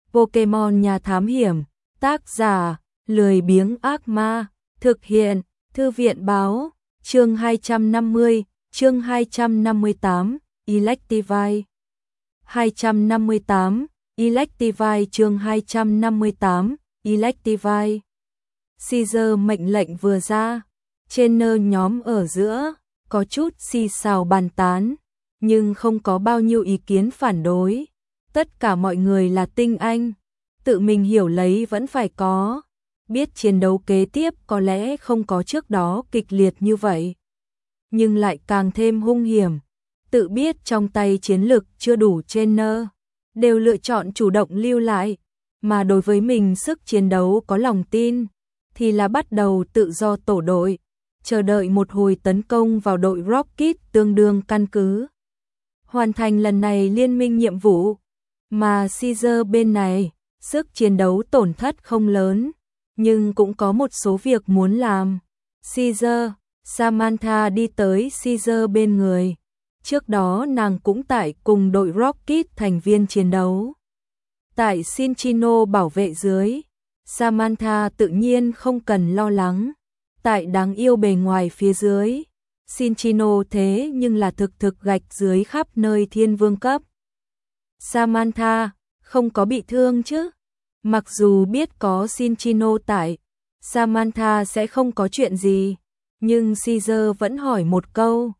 Pokemon Nhà Thám Hiểm, tác giả, lười biếng ác ma, thực hiện, Thư viện báo, chương 250, chương 258, Electivire. 258, Electivire chương 258, Electivire. Caesar mệnh lệnh vừa ra, trainer nhóm ở giữa, có chút xì xào bàn tán, nhưng không có bao nhiêu ý kiến phản đối. Tất cả mọi người là tinh anh, tự mình hiểu lấy vẫn phải có, biết chiến đấu kế tiếp có lẽ không có trước đó kịch liệt như vậy, nhưng lại càng thêm hung hiểm. Tự biết trong tay chiến lực chưa đủ trainer, đều lựa chọn chủ động lưu lại, mà đối với mình sức chiến đấu có lòng tin, thì là bắt đầu tự do tổ đội, chờ đợi một hồi tấn công vào đội Rocket tương đương căn cứ. Hoàn thành lần này liên minh nhiệm vụ, mà Caesar bên này, sức chiến đấu tổn thất không lớn, nhưng cũng có một số việc muốn làm. Caesar, Samantha đi tới Caesar bên người. Trước đó nàng cũng tại cùng đội Rocket thành viên chiến đấu. Tại Cinchino bảo vệ dưới, Samantha tự nhiên không cần lo lắng. Tại đáng yêu bề ngoài phía dưới, Cinchino thế nhưng là thực gạch dưới khắp nơi thiên vương cấp. Samantha, không có bị thương chứ? Mặc dù biết có Cinchino tại, Samantha sẽ không có chuyện gì, nhưng Caesar vẫn hỏi một câu.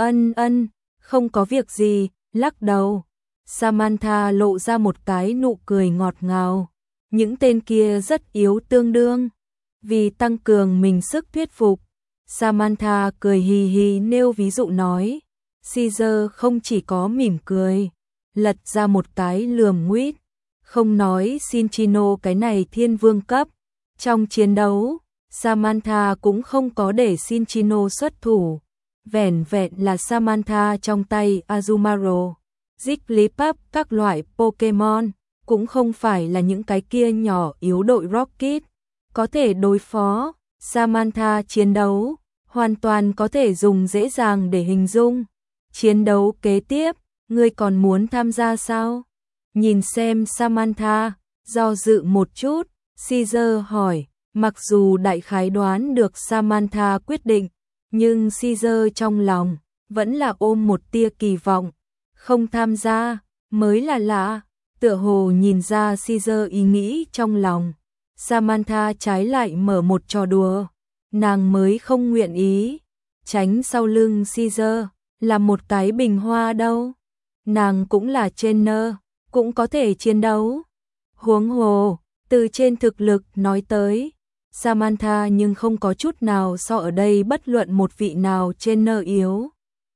Ân, không có việc gì, lắc đầu. Samantha lộ ra một cái nụ cười ngọt ngào. Những tên kia rất yếu tương đương. Vì tăng cường mình sức thuyết phục, Samantha cười hì hì nêu ví dụ nói. Caesar không chỉ có mỉm cười, lật ra một cái lườm nguýt. Không nói Cinchino cái này thiên vương cấp. Trong chiến đấu, Samantha cũng không có để Cinchino xuất thủ. Vẻn vẹn là Samantha trong tay Azumarill, Jigglypuff các loại Pokemon, cũng không phải là những cái kia nhỏ yếu đội Rocket có thể đối phó. Samantha chiến đấu, hoàn toàn có thể dùng dễ dàng để hình dung. Chiến đấu kế tiếp, ngươi còn muốn tham gia sao? Nhìn xem Samantha, do dự một chút, Caesar hỏi, mặc dù đại khái đoán được Samantha quyết định, nhưng Caesar trong lòng vẫn là ôm một tia kỳ vọng, không tham gia mới là lạ. Tựa hồ nhìn ra Caesar ý nghĩ trong lòng, Samantha trái lại mở một trò đùa, nàng mới không nguyện ý tránh sau lưng Caesar là một cái bình hoa đâu. Nàng cũng là trainer, cũng có thể chiến đấu. Huống hồ, từ trên thực lực nói tới, Samantha nhưng không có chút nào so ở đây bất luận một vị nào trainer yếu.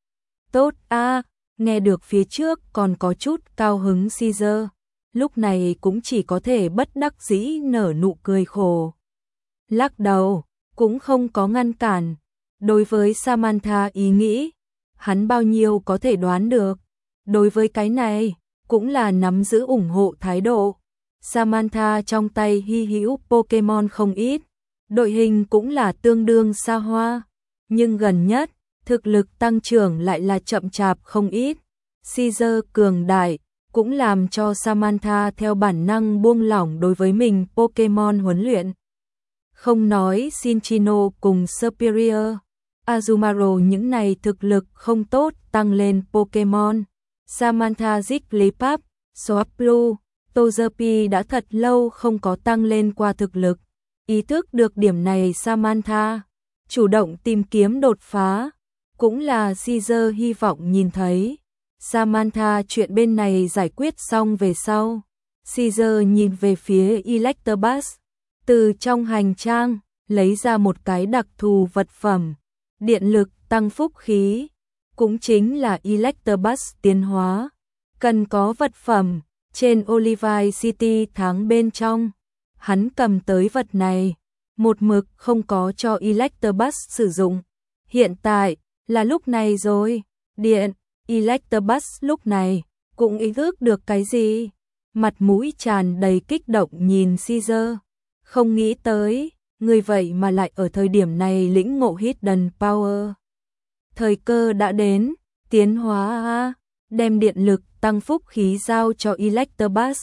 Tốt a, nghe được phía trước còn có chút cao hứng Caesar, lúc này cũng chỉ có thể bất đắc dĩ nở nụ cười khổ. Lắc đầu, cũng không có ngăn cản. Đối với Samantha ý nghĩ, hắn bao nhiêu có thể đoán được. Đối với cái này, cũng là nắm giữ ủng hộ thái độ. Samantha trong tay hy hữu Pokemon không ít, đội hình cũng là tương đương xa hoa, nhưng gần nhất, thực lực tăng trưởng lại là chậm chạp không ít. Caesar cường đại, cũng làm cho Samantha theo bản năng buông lỏng đối với mình Pokemon huấn luyện. Không nói Cinchino cùng Superior, Azumarill những này thực lực không tốt tăng lên Pokemon. Samantha Jigglypuff, Swablu, Togepi đã thật lâu không có tăng lên qua thực lực. Ý thức được điểm này Samantha chủ động tìm kiếm đột phá, cũng là Caesar hy vọng nhìn thấy. Samantha chuyện bên này giải quyết xong về sau, Caesar nhìn về phía Electabuzz, từ trong hành trang lấy ra một cái đặc thù vật phẩm, điện lực tăng phúc khí, cũng chính là Electabuzz tiến hóa. Cần có vật phẩm, trên Olivine City tháng bên trong, hắn cầm tới vật này, một mực không có cho Electabuzz sử dụng. Hiện tại, là lúc này rồi, điện. Electabuzz lúc này, cũng ý thức được cái gì? Mặt mũi tràn đầy kích động nhìn Caesar. Không nghĩ tới, người vậy mà lại ở thời điểm này lĩnh ngộ Hidden Power. Thời cơ đã đến, tiến hóa đem điện lực tăng phúc khí giao cho Electabuzz.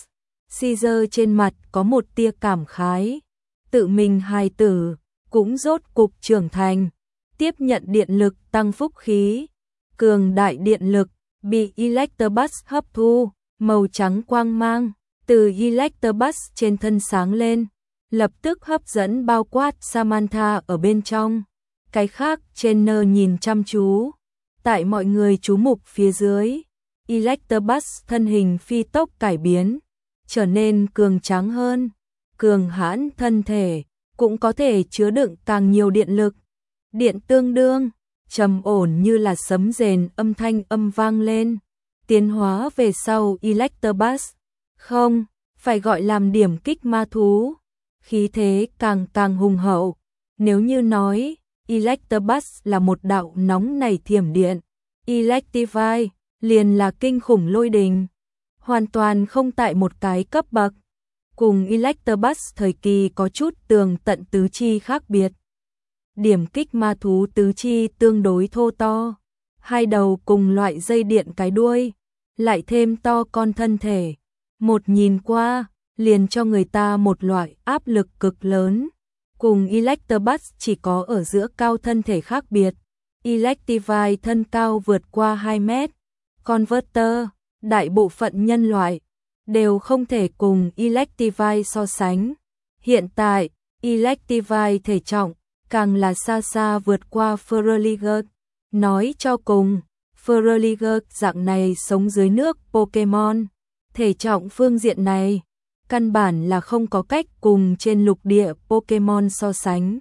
Caesar trên mặt có một tia cảm khái. Tự mình hài tử, cũng rốt cục trưởng thành. Tiếp nhận điện lực tăng phúc khí. Cường đại điện lực, bị Electabuzz hấp thu, màu trắng quang mang. Từ Electabuzz trên thân sáng lên. Lập tức hấp dẫn bao quát Samantha ở bên trong. Cái khác, Jenner nhìn chăm chú. Tại mọi người chú mục phía dưới, Electabuzz thân hình phi tốc cải biến, trở nên cường tráng hơn, cường hãn thân thể, cũng có thể chứa đựng càng nhiều điện lực. Điện tương đương, trầm ổn như là sấm rền âm thanh âm vang lên. Tiến hóa về sau Electabuzz, không, phải gọi làm điểm kích ma thú. Khí thế càng hùng hậu. Nếu như nói, Electabuzz là một đạo nóng nảy thiểm điện, Electivire liền là kinh khủng lôi đình, hoàn toàn không tại một cái cấp bậc. Cùng Electabuzz thời kỳ có chút tường tận tứ chi khác biệt. Điểm kích ma thú tứ chi tương đối thô to, hai đầu cùng loại dây điện cái đuôi, lại thêm to con thân thể. Một nhìn qua, liền cho người ta một loại áp lực cực lớn. Cùng Electabuzz chỉ có ở giữa cao thân thể khác biệt. Electivire thân cao vượt qua 2 mét. Converter, đại bộ phận nhân loại, đều không thể cùng Electivire so sánh. Hiện tại, Electivire thể trọng, càng là xa xa vượt qua Feraligatr. Nói cho cùng, Feraligatr dạng này sống dưới nước Pokemon. Thể trọng phương diện này, căn bản là không có cách cùng trên lục địa Pokemon so sánh.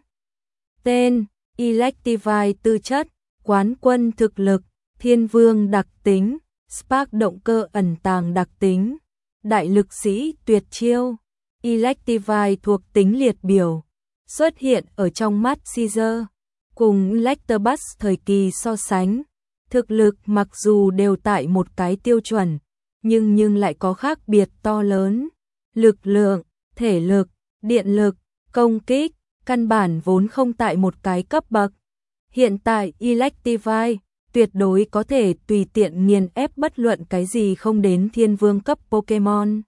Tên, Electivire tư chất, quán quân thực lực, thiên vương đặc tính, Spark động cơ ẩn tàng đặc tính, đại lực sĩ tuyệt chiêu. Electivire thuộc tính liệt biểu, xuất hiện ở trong mắt Caesar. Cùng Electabuzz thời kỳ so sánh, thực lực mặc dù đều tại một cái tiêu chuẩn, nhưng lại có khác biệt to lớn. Lực lượng, thể lực, điện lực, công kích, căn bản vốn không tại một cái cấp bậc. Hiện tại Electivire tuyệt đối có thể tùy tiện nghiền ép bất luận cái gì không đến thiên vương cấp Pokemon.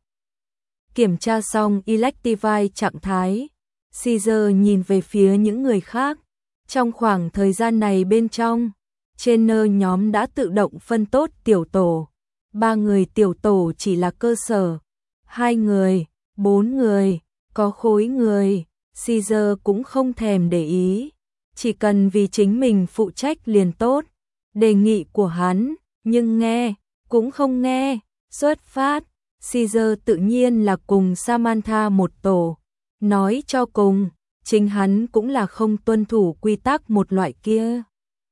Kiểm tra xong Electivire trạng thái, Caesar nhìn về phía những người khác. Trong khoảng thời gian này bên trong, trainer nhóm đã tự động phân tốt tiểu tổ. 3 người tiểu tổ chỉ là cơ sở. 2 người, 4 người, có khối người, Caesar cũng không thèm để ý. Chỉ cần vì chính mình phụ trách liền tốt. Đề nghị của hắn, nhưng nghe, cũng không nghe. Xuất phát, Caesar tự nhiên là cùng Samantha một tổ. Nói cho cùng, chính hắn cũng là không tuân thủ quy tắc một loại kia.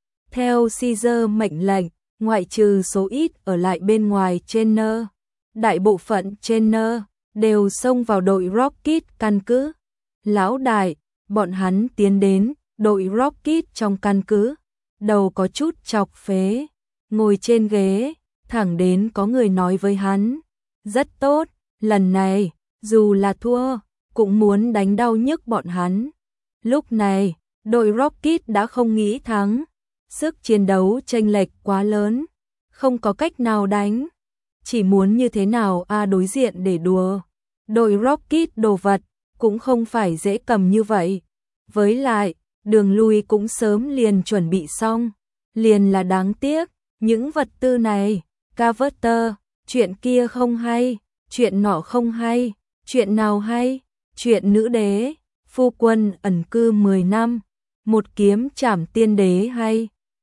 Theo Caesar mệnh lệnh, ngoại trừ số ít ở lại bên ngoài trainer, đại bộ phận trainer đều xông vào đội Rocket căn cứ. Lão đại, bọn hắn tiến đến đội Rocket trong căn cứ, đầu có chút chọc phế, ngồi trên ghế, thẳng đến có người nói với hắn, rất tốt, lần này, dù là thua, cũng muốn đánh đau nhức bọn hắn. Lúc này, đội Rocket đã không nghĩ thắng, sức chiến đấu chênh lệch quá lớn, không có cách nào đánh, chỉ muốn như thế nào đối diện để đùa. Đội Rocket đồ vật cũng không phải dễ cầm như vậy. Với lại, đường lui cũng sớm liền chuẩn bị xong, liền là đáng tiếc, những vật tư này, Carver, chuyện kia không hay, chuyện nọ không hay, chuyện nào hay, chuyện nữ đế, phu quân ẩn cư 10 năm, một kiếm trảm tiên đế hay.